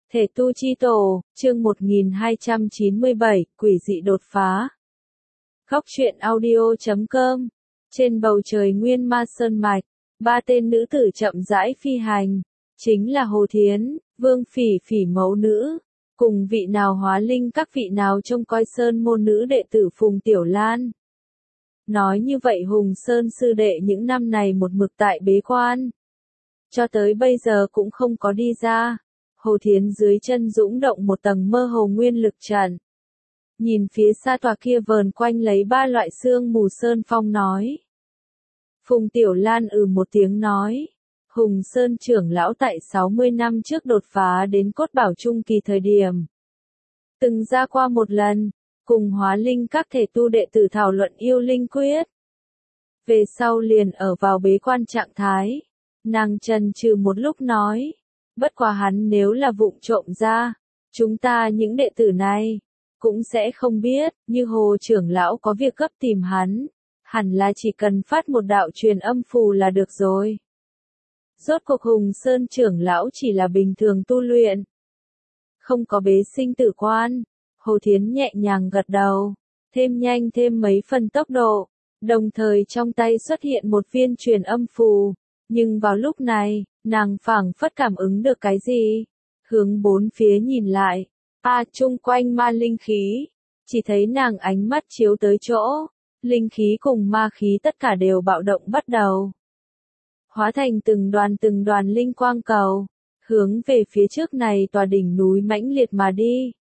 Thể tu chi tổ, chương 1297, quỷ dị đột phá. Góc truyện audio.com. Trên bầu trời nguyên ma sơn mạch, ba tên nữ tử chậm rãi phi hành, chính là Hồ Thiến, Vương Phỉ Phỉ mẫu nữ, cùng vị nào hóa linh các vị nào trông coi sơn môn nữ đệ tử Phùng Tiểu Lan. Nói như vậy Hùng Sơn sư đệ những năm này một mực tại bế quan, cho tới bây giờ cũng không có đi ra. Hồ Thiến dưới chân dũng động một tầng mơ hồ nguyên lực trận. Nhìn phía xa tòa kia vờn quanh lấy ba loại sương mù sơn phong nói. Phùng Tiểu Lan một tiếng nói. Hùng Sơn trưởng lão tại 60 năm trước đột phá đến cốt bảo trung kỳ thời điểm. Từng ra qua một lần, cùng hóa linh các thể tu đệ tử thảo luận yêu linh quyết. Về sau liền ở vào bế quan trạng thái. Nàng chần chừ một lúc nói. Bất quá hắn nếu là vụng trộm ra, chúng ta những đệ tử này, cũng sẽ không biết, như Hồ trưởng lão có việc cấp tìm hắn, hẳn là chỉ cần phát một đạo truyền âm phù là được rồi. Rốt cuộc Hùng Sơn trưởng lão chỉ là bình thường tu luyện, không có bế sinh tử quan. Hồ Thiến nhẹ nhàng gật đầu, thêm nhanh thêm mấy phần tốc độ, đồng thời trong tay xuất hiện một viên truyền âm phù. Nhưng vào lúc này, nàng phảng phất cảm ứng được cái gì, hướng bốn phía nhìn lại, chung quanh ma linh khí, chỉ thấy nàng ánh mắt chiếu tới chỗ, linh khí cùng ma khí tất cả đều bạo động bắt đầu. Hóa thành từng đoàn linh quang cầu, hướng về phía trước này tòa đỉnh núi mãnh liệt mà đi.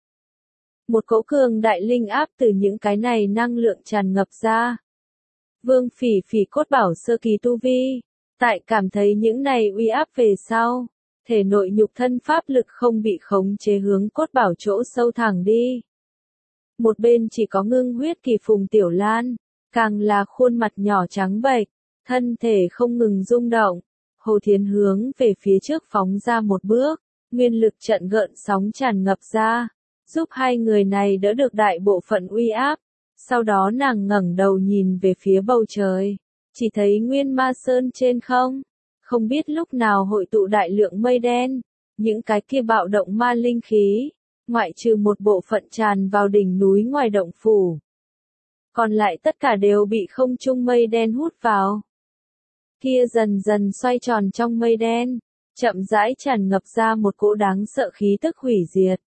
Một cỗ cường đại linh áp từ những cái này năng lượng tràn ngập ra. Vương Phỉ Phỉ cốt bảo sơ kỳ tu vi. Tại cảm thấy những này uy áp về sau, thể nội nhục thân pháp lực không bị khống chế hướng cốt bảo chỗ sâu thẳng đi. Một bên chỉ có ngưng huyết kỳ Phùng Tiểu Lan, càng là khuôn mặt nhỏ trắng bệch, thân thể không ngừng rung động. Hồ Thiến hướng về phía trước phóng ra một bước, nguyên lực trận gợn sóng tràn ngập ra, giúp hai người này đỡ được đại bộ phận uy áp. Sau đó nàng ngẩng đầu nhìn về phía bầu trời. Chỉ thấy nguyên ma sơn trên không biết lúc nào hội tụ đại lượng mây đen, những cái kia bạo động ma linh khí, ngoại trừ một bộ phận tràn vào đỉnh núi ngoài động phủ. Còn lại tất cả đều bị không trung mây đen hút vào. Kia dần dần xoay tròn trong mây đen, chậm rãi tràn ngập ra một cỗ đáng sợ khí tức hủy diệt.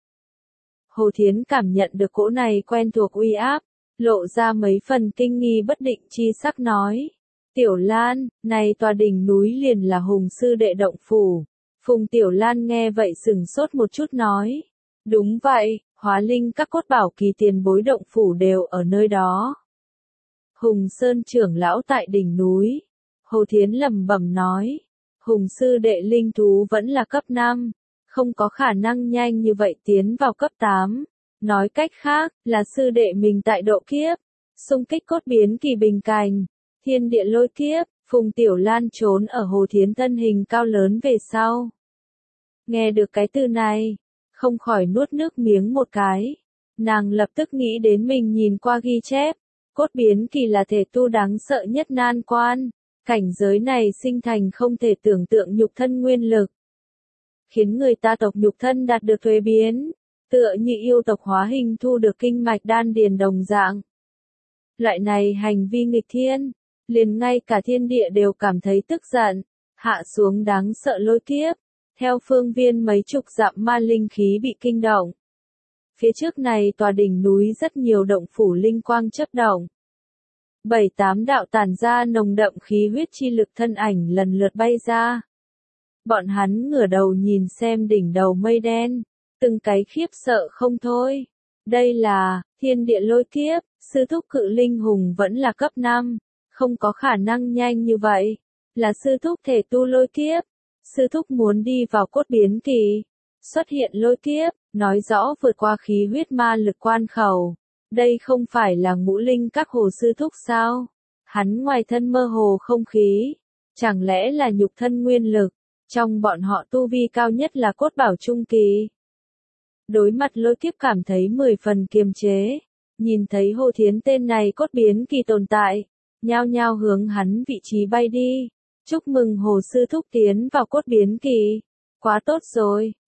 Hồ Thiến cảm nhận được cỗ này quen thuộc uy áp, lộ ra mấy phần kinh nghi bất định chi sắc nói. Tiểu Lan, này tòa đỉnh núi liền là Hùng sư đệ động phủ. Phùng Tiểu Lan nghe vậy sửng sốt một chút nói. Đúng vậy, hóa linh các cốt bảo kỳ tiền bối động phủ đều ở nơi đó. Hùng Sơn trưởng lão tại đỉnh núi. Hồ Thiến lẩm bẩm nói. Hùng sư đệ linh thú vẫn là cấp 5. Không có khả năng nhanh như vậy tiến vào cấp 8. Nói cách khác, là sư đệ mình tại độ kiếp. Xung kích cốt biến kỳ bình cành. Thiên địa lôi kiếp, Phùng Tiểu Lan trốn ở Hồ Thiến thân hình cao lớn về sau. Nghe được cái từ này, không khỏi nuốt nước miếng một cái. Nàng lập tức nghĩ đến mình nhìn qua ghi chép, cốt biến kỳ là thể tu đáng sợ nhất nan quan, cảnh giới này sinh thành không thể tưởng tượng nhục thân nguyên lực. Khiến người ta tộc nhục thân đạt được thuế biến, tựa như yêu tộc hóa hình thu được kinh mạch đan điền đồng dạng. Loại này hành vi nghịch thiên. Liền ngay cả thiên địa đều cảm thấy tức giận, hạ xuống đáng sợ lôi kiếp, theo phương viên mấy chục dặm ma linh khí bị kinh động. Phía trước này tòa đỉnh núi rất nhiều động phủ linh quang chớp động. 7-8 đạo tản ra nồng đậm khí huyết chi lực thân ảnh lần lượt bay ra. Bọn hắn ngửa đầu nhìn xem đỉnh đầu mây đen, từng cái khiếp sợ không thôi. Đây là thiên địa lôi kiếp, sư thúc cự linh hùng vẫn là cấp 5. Không có khả năng nhanh như vậy, là sư thúc thể tu lôi kiếp, sư thúc muốn đi vào cốt biến kỳ, xuất hiện lôi kiếp, nói rõ vượt qua khí huyết ma lực quan khẩu, đây không phải là ngũ linh các hồ sư thúc sao, hắn ngoài thân mơ hồ không khí, chẳng lẽ là nhục thân nguyên lực, trong bọn họ tu vi cao nhất là cốt bảo trung kỳ. Đối mặt lôi kiếp cảm thấy 10 phần kiềm chế, nhìn thấy Hồ Thiến tên này cốt biến kỳ tồn tại. Nhao nhao hướng hắn vị trí bay đi. Chúc mừng Hồ sư thúc tiến vào cốt biến kỳ. Quá tốt rồi,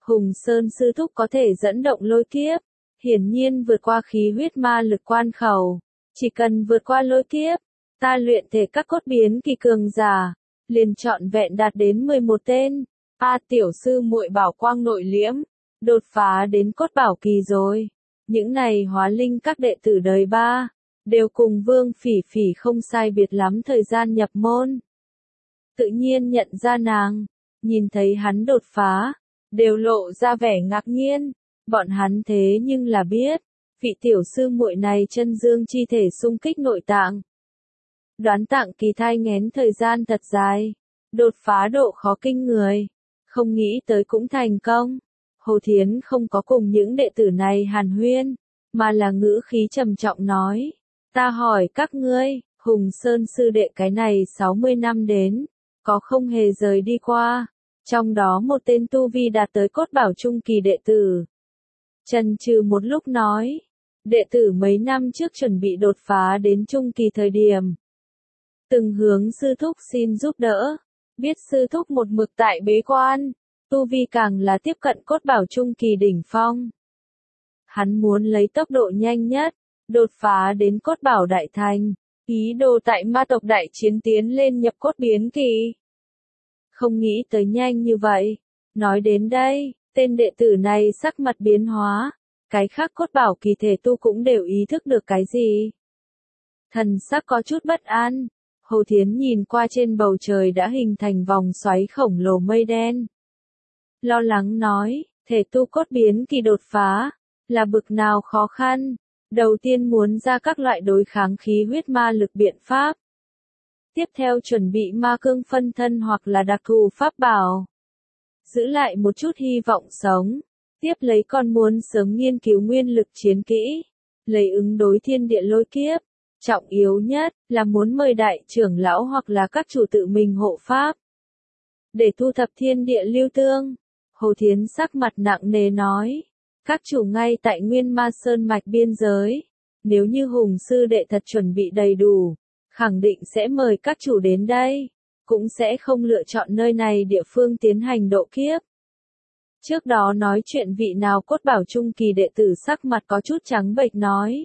Hùng Sơn sư thúc có thể dẫn động lôi kiếp, hiển nhiên vượt qua khí huyết ma lực quan khẩu, chỉ cần vượt qua lôi kiếp, ta luyện thể các cốt biến kỳ cường giả, liền trọn vẹn đạt đến 11 tên. Tiểu sư muội bảo quang nội liễm, đột phá đến cốt bảo kỳ rồi. Những này hóa linh các đệ tử đời 3, đều cùng Vương Phỉ Phỉ không sai biệt lắm thời gian nhập môn. Tự nhiên nhận ra nàng, nhìn thấy hắn đột phá, đều lộ ra vẻ ngạc nhiên, bọn hắn thế nhưng là biết, vị tiểu sư muội này chân dương chi thể xung kích nội tạng. Đoán tạng kỳ thai nghén thời gian thật dài, đột phá độ khó kinh người, không nghĩ tới cũng thành công. Hồ Thiến không có cùng những đệ tử này hàn huyên, mà là ngữ khí trầm trọng nói, ta hỏi các ngươi, Hùng Sơn sư đệ cái này 60 năm đến, có không hề rời đi qua, trong đó một tên tu vi đạt tới cốt bảo trung kỳ đệ tử. Chần chừ một lúc nói, đệ tử mấy năm trước chuẩn bị đột phá đến trung kỳ thời điểm. Từng hướng sư thúc xin giúp đỡ, biết sư thúc một mực tại bế quan, tu vi càng là tiếp cận cốt bảo trung kỳ đỉnh phong. Hắn muốn lấy tốc độ nhanh nhất, đột phá đến cốt bảo đại thành, ý đồ tại ma tộc đại chiến tiến lên nhập cốt biến kỳ. Không nghĩ tới nhanh như vậy. Nói đến đây, tên đệ tử này sắc mặt biến hóa, cái khác cốt bảo kỳ thể tu cũng đều ý thức được cái gì. Thần sắc có chút bất an, Hồ Thiến nhìn qua trên bầu trời đã hình thành vòng xoáy khổng lồ mây đen. Lo lắng nói, thể tu cốt biến kỳ đột phá, là bực nào khó khăn, đầu tiên muốn ra các loại đối kháng khí huyết ma lực biện pháp. Tiếp theo chuẩn bị ma cương phân thân hoặc là đặc thù pháp bảo. Giữ lại một chút hy vọng sống. Tiếp lấy còn muốn sớm nghiên cứu nguyên lực chiến kỹ. Lấy ứng đối thiên địa lôi kiếp. Trọng yếu nhất là muốn mời đại trưởng lão hoặc là các chủ tự mình hộ pháp. Để thu thập thiên địa lưu tương. Hồ Thiến sắc mặt nặng nề nói. Các chủ ngay tại Nguyên Ma Sơn mạch biên giới. Nếu như Hùng sư đệ thật chuẩn bị đầy đủ, khẳng định sẽ mời các chủ đến đây, cũng sẽ không lựa chọn nơi này địa phương tiến hành độ kiếp. Trước đó nói chuyện vị nào cốt bảo trung kỳ đệ tử sắc mặt có chút trắng bệch nói.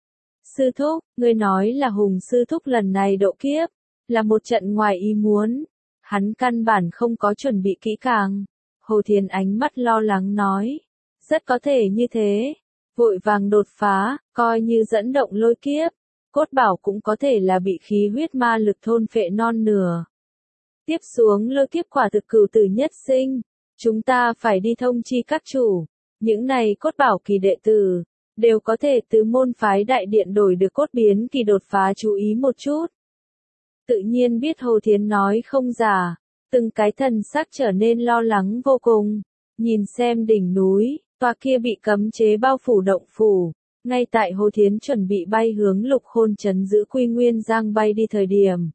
Sư thúc, ngươi nói là Hùng sư thúc lần này độ kiếp, là một trận ngoài ý muốn, hắn căn bản không có chuẩn bị kỹ càng. Hồ Thiến ánh mắt lo lắng nói, rất có thể như thế, vội vàng đột phá, coi như dẫn động lôi kiếp. Cốt bảo cũng có thể là bị khí huyết ma lực thôn phệ non nửa. Tiếp xuống lôi kiếp quả thực cửu tử nhất sinh, chúng ta phải đi thông chi các chủ, những này cốt bảo kỳ đệ tử, đều có thể từ môn phái đại điện đổi được cốt biến kỳ đột phá chú ý một chút. Tự nhiên biết Hồ Thiến nói không giả, từng cái thần sắc trở nên lo lắng vô cùng, nhìn xem đỉnh núi, tòa kia bị cấm chế bao phủ động phủ. Ngay tại Hồ Thiến chuẩn bị bay hướng Lục Khôn trấn giữ Quy Nguyên Giang bay đi thời điểm.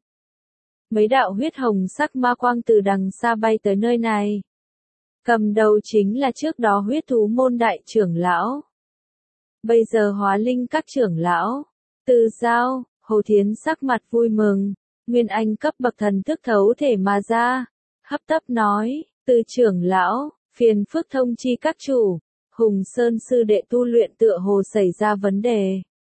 Mấy đạo huyết hồng sắc ma quang từ đằng xa bay tới nơi này. Cầm đầu chính là trước đó huyết thú môn đại trưởng lão. Bây giờ hóa linh các trưởng lão. Từ Giao, Hồ Thiến sắc mặt vui mừng. Nguyên Anh cấp bậc thần thức thấu thể mà ra. Hấp tấp nói, từ trưởng lão, phiền phức thông chi các chủ. Hùng Sơn sư đệ tu luyện tựa hồ xảy ra vấn đề.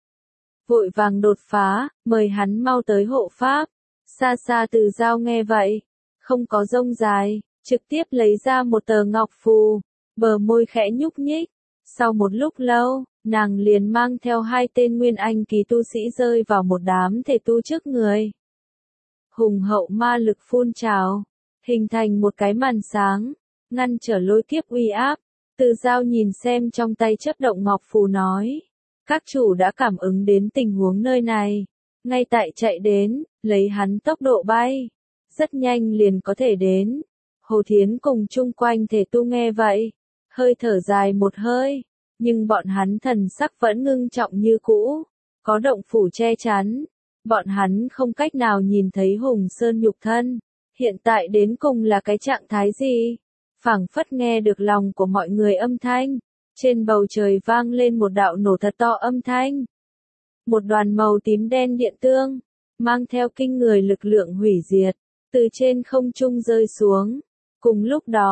Vội vàng đột phá, mời hắn mau tới hộ pháp. Xa xa Từ Giao nghe vậy, không có rông dài, trực tiếp lấy ra một tờ ngọc phù, bờ môi khẽ nhúc nhích. Sau một lúc lâu, nàng liền mang theo 2 tên nguyên anh kỳ tu sĩ rơi vào một đám thể tu trước người. Hùng hậu ma lực phun trào, hình thành một cái màn sáng, ngăn trở lôi kiếp uy áp. Từ Giao nhìn xem trong tay chấp động ngọc phù nói. Các chủ đã cảm ứng đến tình huống nơi này. Ngay tại chạy đến, lấy hắn tốc độ bay. Rất nhanh liền có thể đến. Hồ Thiến cùng chung quanh thể tu nghe vậy. Hơi thở dài một hơi. Nhưng bọn hắn thần sắc vẫn ngưng trọng như cũ. Có động phủ che chắn. Bọn hắn không cách nào nhìn thấy Hùng Sơn nhục thân. Hiện tại đến cùng là cái trạng thái gì? Phảng phất nghe được lòng của mọi người âm thanh, trên bầu trời vang lên một đạo nổ thật to âm thanh. Một đoàn màu tím đen điện tương, mang theo kinh người lực lượng hủy diệt, từ trên không trung rơi xuống. Cùng lúc đó,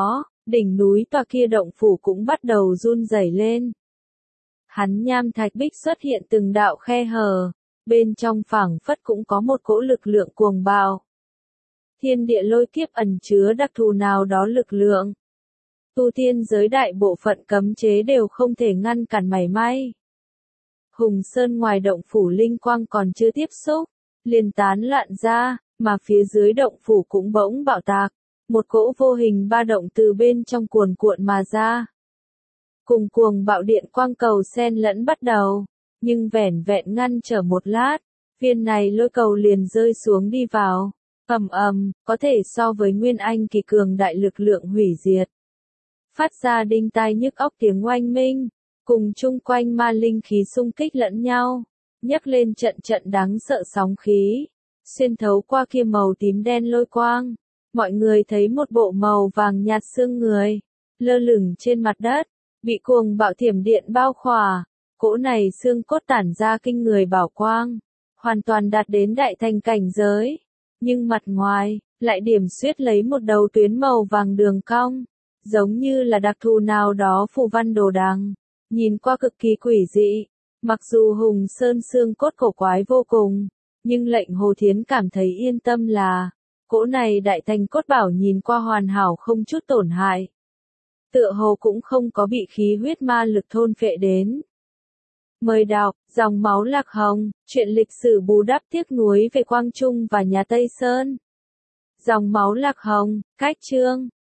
Đỉnh núi tòa kia động phủ cũng bắt đầu run rẩy lên. Hắn nham thạch bích xuất hiện từng đạo khe hở, bên trong phảng phất cũng có một cỗ lực lượng cuồng bạo. Thiên địa lôi kiếp ẩn chứa đặc thù nào đó lực lượng. Tu tiên giới đại bộ phận cấm chế đều không thể ngăn cản mảy may. Hùng Sơn ngoài động phủ linh quang còn chưa tiếp xúc, liền tán loạn ra, mà phía dưới động phủ cũng bỗng bạo tạc. Một cỗ vô hình ba động từ bên trong cuồn cuộn mà ra. Cùng cuồng bạo điện quang cầu xen lẫn bắt đầu, nhưng vẻn vẹn ngăn trở một lát, viên này lôi cầu liền rơi xuống đi vào. Ầm ầm, có thể so với nguyên anh kỳ cường đại lực lượng hủy diệt. Phát ra đinh tai nhức óc tiếng oanh minh, cùng chung quanh ma linh khí xung kích lẫn nhau, nhấc lên trận trận đáng sợ sóng khí, xuyên thấu qua kia màu tím đen lôi quang. Mọi người thấy một bộ màu vàng nhạt xương người, lơ lửng trên mặt đất, bị cuồng bạo thiểm điện bao khỏa. Cỗ này xương cốt tản ra kinh người bảo quang, hoàn toàn đạt đến đại thành cảnh giới. Nhưng mặt ngoài, lại điểm xuyết lấy một đầu tuyến màu vàng đường cong, giống như là đặc thù nào đó phù văn đồ đằng, nhìn qua cực kỳ quỷ dị. Mặc dù Hùng Sơn xương cốt cổ quái vô cùng, nhưng lệnh Hồ Thiến cảm thấy yên tâm là, cỗ này đại thành cốt bảo nhìn qua hoàn hảo không chút tổn hại. Tựa hồ cũng không có bị khí huyết ma lực thôn phệ đến. Mời đọc, dòng máu lạc hồng, chuyện lịch sử bù đắp tiếc nuối về Quang Trung và nhà Tây Sơn. Dòng máu lạc hồng, cách chương.